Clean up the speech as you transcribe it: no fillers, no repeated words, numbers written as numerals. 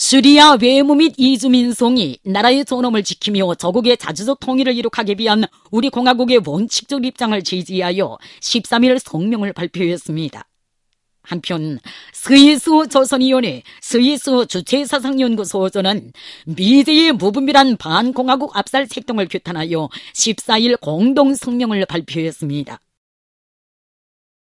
시리아 외무 및 이주민송이 나라의 존엄을 지키며 저국의 자주적 통일을 이룩하기 위한 우리 공화국의 원칙적 입장을 지지하여 13일 성명을 발표했습니다. 한편 스위스 조선위원회 스위스 주체사상연구소전은 미제의 무분별한 반공화국 압살 색동을 규탄하여 14일 공동 성명을 발표했습니다.